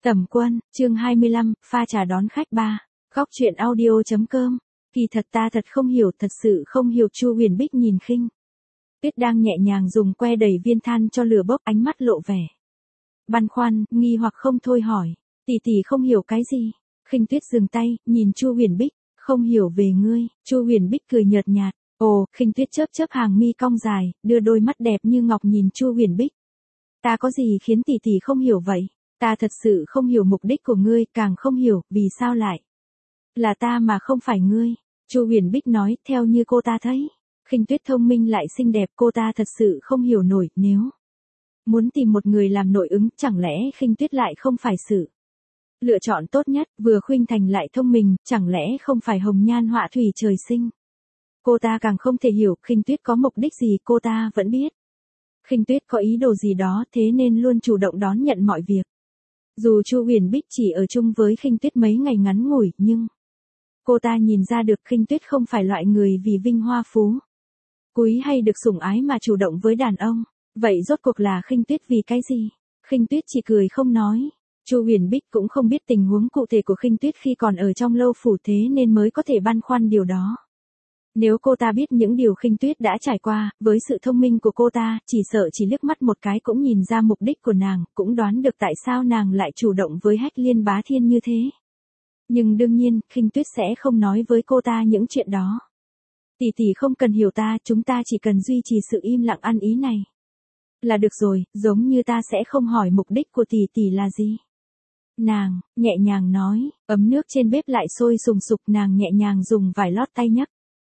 Tầm Quân, chương 25, pha trà đón khách 3. Góc truyện audio.com. Kỳ thật ta thật không hiểu, thật sự không hiểu. Chu Huyền Bích nhìn Khinh Tuyết đang nhẹ nhàng dùng que đẩy viên than cho lửa bốc, ánh mắt lộ vẻ băn khoăn, nghi hoặc không thôi hỏi, tỷ tỷ không hiểu cái gì? Khinh Tuyết dừng tay, nhìn Chu Huyền Bích, không hiểu về ngươi. Chu Huyền Bích cười nhợt nhạt. Ồ, Khinh Tuyết chớp chớp hàng mi cong dài, đưa đôi mắt đẹp như ngọc nhìn Chu Huyền Bích. Ta có gì khiến tỷ tỷ không hiểu vậy? Ta thật sự không hiểu mục đích của ngươi, càng không hiểu vì sao lại là ta mà không phải ngươi. Chu Huyền Bích nói, theo như cô ta thấy, Khinh Tuyết thông minh lại xinh đẹp, cô ta thật sự không hiểu nổi, nếu muốn tìm một người làm nội ứng, chẳng lẽ Khinh Tuyết lại không phải sự lựa chọn tốt nhất, vừa khuynh thành lại thông minh, chẳng lẽ không phải hồng nhan họa thủy trời sinh. Cô ta càng không thể hiểu Khinh Tuyết có mục đích gì, cô ta vẫn biết Khinh Tuyết có ý đồ gì đó, thế nên luôn chủ động đón nhận mọi việc. Dù Chu Huyền Bích chỉ ở chung với Khinh Tuyết mấy ngày ngắn ngủi, nhưng cô ta nhìn ra được Khinh Tuyết không phải loại người vì vinh hoa phú quý hay được sủng ái mà chủ động với đàn ông. Vậy rốt cuộc là Khinh Tuyết vì cái gì? Khinh Tuyết chỉ cười không nói. Chu Huyền Bích cũng không biết tình huống cụ thể của Khinh Tuyết khi còn ở trong lâu phủ, thế nên mới có thể băn khoăn điều đó. Nếu cô ta biết những điều Khinh Tuyết đã trải qua, với sự thông minh của cô ta, chỉ sợ chỉ liếc mắt một cái cũng nhìn ra mục đích của nàng, cũng đoán được tại sao nàng lại chủ động với Hách Liên Bá Thiên như thế. Nhưng đương nhiên, Khinh Tuyết sẽ không nói với cô ta những chuyện đó. Tỷ tỷ không cần hiểu ta, chúng ta chỉ cần duy trì sự im lặng ăn ý này là được rồi, giống như ta sẽ không hỏi mục đích của tỷ tỷ là gì. Nàng nhẹ nhàng nói, ấm nước trên bếp lại sôi sùng sục, nàng nhẹ nhàng dùng vải lót tay nhấc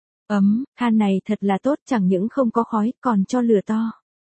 than này thật là tốt, chẳng những không có khói, còn cho lửa to.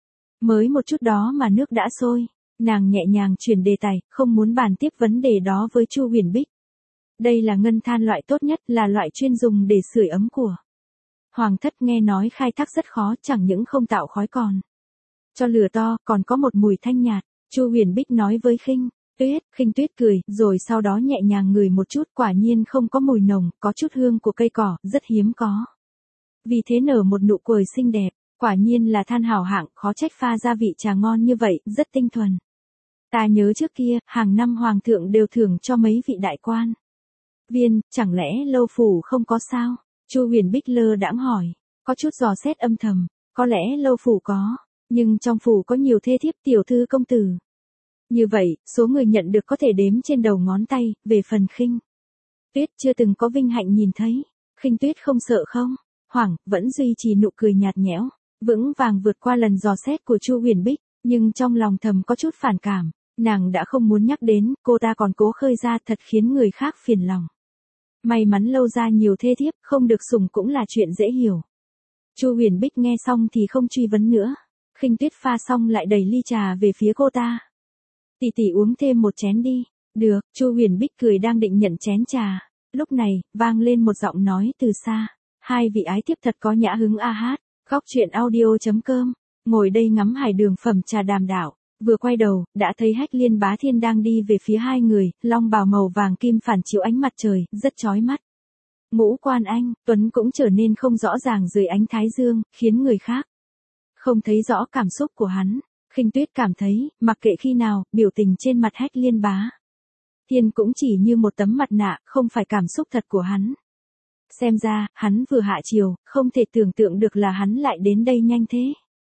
Mới một chút đó mà nước đã sôi. Nàng nhẹ nhàng chuyển đề tài, không muốn bàn tiếp vấn đề đó với Chu Huyền Bích. Đây là ngân than loại tốt nhất, là loại chuyên dùng để sưởi ấm của Hoàng thất, nghe nói khai thác rất khó, chẳng những không tạo khói còn cho lửa to, còn có một mùi thanh nhạt. Chu Huyền Bích nói với Khinh Tuyết. Khinh Tuyết cười, rồi sau đó nhẹ nhàng ngửi một chút, quả nhiên không có mùi nồng, có chút hương của cây cỏ, rất hiếm có. Vì thế nở một nụ cười xinh đẹp, quả nhiên là than hảo hạng, khó trách pha gia vị trà ngon như vậy, rất tinh thuần. Ta nhớ trước kia, hàng năm hoàng thượng đều thưởng cho mấy vị đại quan viên, chẳng lẽ lâu phủ không có sao? Chu Huyền Bích lơ đãng hỏi, có chút dò xét âm thầm, có lẽ lâu phủ có, nhưng trong phủ có nhiều thê thiếp tiểu thư công tử. Như vậy, số người nhận được có thể đếm trên đầu ngón tay, về phần Khinh Tuyết chưa từng có vinh hạnh nhìn thấy. Khinh Tuyết không sợ không? Hoảng, vẫn duy trì nụ cười nhạt nhẽo, vững vàng vượt qua lần dò xét của Chu Huyền Bích, nhưng trong lòng thầm có chút phản cảm, nàng đã không muốn nhắc đến, cô ta còn cố khơi ra, thật khiến người khác phiền lòng. May mắn lâu ra nhiều thê thiếp, không được sủng cũng là chuyện dễ hiểu. Chu Huyền Bích nghe xong thì không truy vấn nữa. Khinh Tuyết pha xong lại đẩy ly trà về phía cô ta. Tỷ tỷ uống thêm một chén đi. Được. Chu Huyền Bích cười đang định nhận chén trà. Lúc này, vang lên một giọng nói từ xa. Hai vị ái thiếp thật có nhã hứng a hát. Góc truyện audio.com. Ngồi đây ngắm hải đường phẩm trà đàm đạo. Vừa quay đầu, đã thấy Hách Liên Bá Thiên đang đi về phía hai người, long bào màu vàng kim phản chiếu ánh mặt trời, rất chói mắt. Ngũ quan anh, tuấn cũng trở nên không rõ ràng dưới ánh thái dương, khiến người khác không thấy rõ cảm xúc của hắn. Khinh Tuyết cảm thấy, mặc kệ khi nào, biểu tình trên mặt Hách Liên Bá Thiên cũng chỉ như một tấm mặt nạ, không phải cảm xúc thật của hắn. Xem ra, hắn vừa hạ chiều, không thể tưởng tượng được là hắn lại đến đây nhanh thế.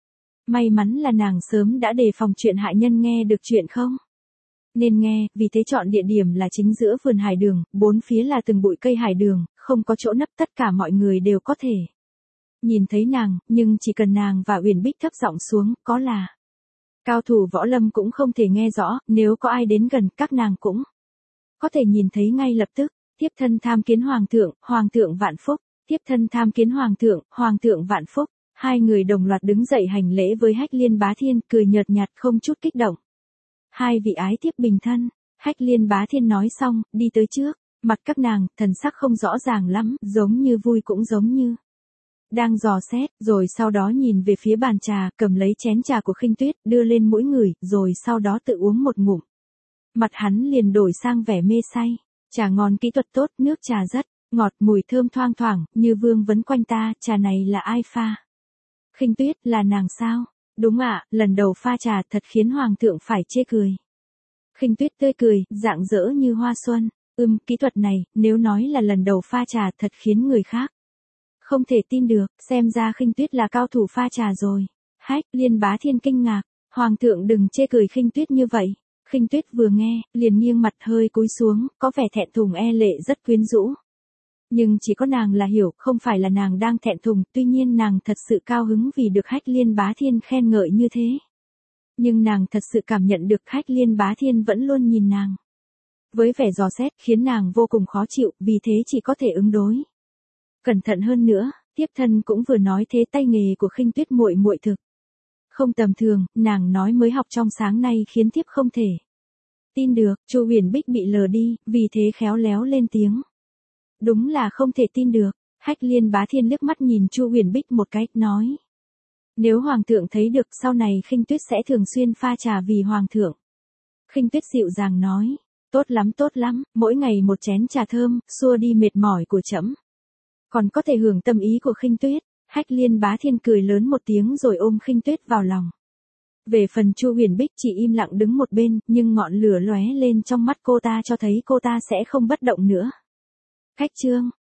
May mắn là nàng sớm đã đề phòng chuyện hại nhân nghe được chuyện không nên nghe, vì thế chọn địa điểm là chính giữa vườn hải đường, bốn phía là từng bụi cây hải đường, không có chỗ nấp, tất cả mọi người đều có thể nhìn thấy nàng, nhưng chỉ cần nàng và Huyền Bích thấp giọng xuống, có là cao thủ võ lâm cũng không thể nghe rõ, nếu có ai đến gần, các nàng cũng có thể nhìn thấy ngay lập tức. Tiếp thân tham kiến hoàng thượng vạn phúc. Tiếp thân tham kiến hoàng thượng vạn phúc. Hai người đồng loạt đứng dậy hành lễ với Hách Liên Bá Thiên, cười nhợt nhạt không chút kích động. Hai vị ái thiếp bình thân. Hách Liên Bá Thiên nói xong, đi tới trước. Mặt các nàng, thần sắc không rõ ràng lắm, giống như vui cũng giống như đang dò xét, rồi sau đó nhìn về phía bàn trà, cầm lấy chén trà của Khinh Tuyết, đưa lên mũi người, rồi sau đó tự uống một ngụm. Mặt hắn liền đổi sang vẻ mê say. Trà ngon, kỹ thuật tốt, nước trà rất ngọt, mùi thơm thoang thoảng, như vương vấn quanh ta, trà này là ai pha? Khinh Tuyết, là nàng sao? Đúng ạ, lần đầu pha trà thật khiến hoàng thượng phải chê cười. Khinh Tuyết tươi cười, rạng rỡ như hoa xuân. Kỹ thuật này, nếu nói là lần đầu pha trà thật khiến người khác không thể tin được, xem ra Khinh Tuyết là cao thủ pha trà rồi. Hách, Liên Bá Thiên kinh ngạc, Hoàng thượng đừng chê cười Khinh Tuyết như vậy. Khinh Tuyết vừa nghe, liền nghiêng mặt hơi cúi xuống, có vẻ thẹn thùng e lệ rất quyến rũ. Nhưng chỉ có nàng là hiểu, không phải là nàng đang thẹn thùng, tuy nhiên nàng thật sự cao hứng vì được Hách Liên Bá Thiên khen ngợi như thế. Nhưng nàng thật sự cảm nhận được Hách Liên Bá Thiên vẫn luôn nhìn nàng với vẻ dò xét, khiến nàng vô cùng khó chịu, vì thế chỉ có thể ứng đối cẩn thận hơn nữa. Thiếp thân cũng vừa nói thế, tay nghề của Khinh Tuyết muội muội thực không tầm thường, nàng nói mới học trong sáng nay khiến thiếp không thể tin được. Chu Huyền Bích bị lờ đi, vì thế khéo léo lên tiếng. Đúng là không thể tin được. Hách Liên Bá Thiên liếc mắt nhìn Chu Huyền Bích một cái, nói. Nếu Hoàng thượng thấy được, sau này Khinh Tuyết sẽ thường xuyên pha trà vì Hoàng thượng. Khinh Tuyết dịu dàng nói. Tốt lắm, mỗi ngày một chén trà thơm, xua đi mệt mỏi của trẫm. Còn có thể hưởng tâm ý của Khinh Tuyết. Hách Liên Bá Thiên cười lớn một tiếng rồi ôm Khinh Tuyết vào lòng. Về phần Chu Huyền Bích chỉ im lặng đứng một bên, nhưng ngọn lửa lóe lên trong mắt cô ta cho thấy cô ta sẽ không bất động nữa. Khách trương,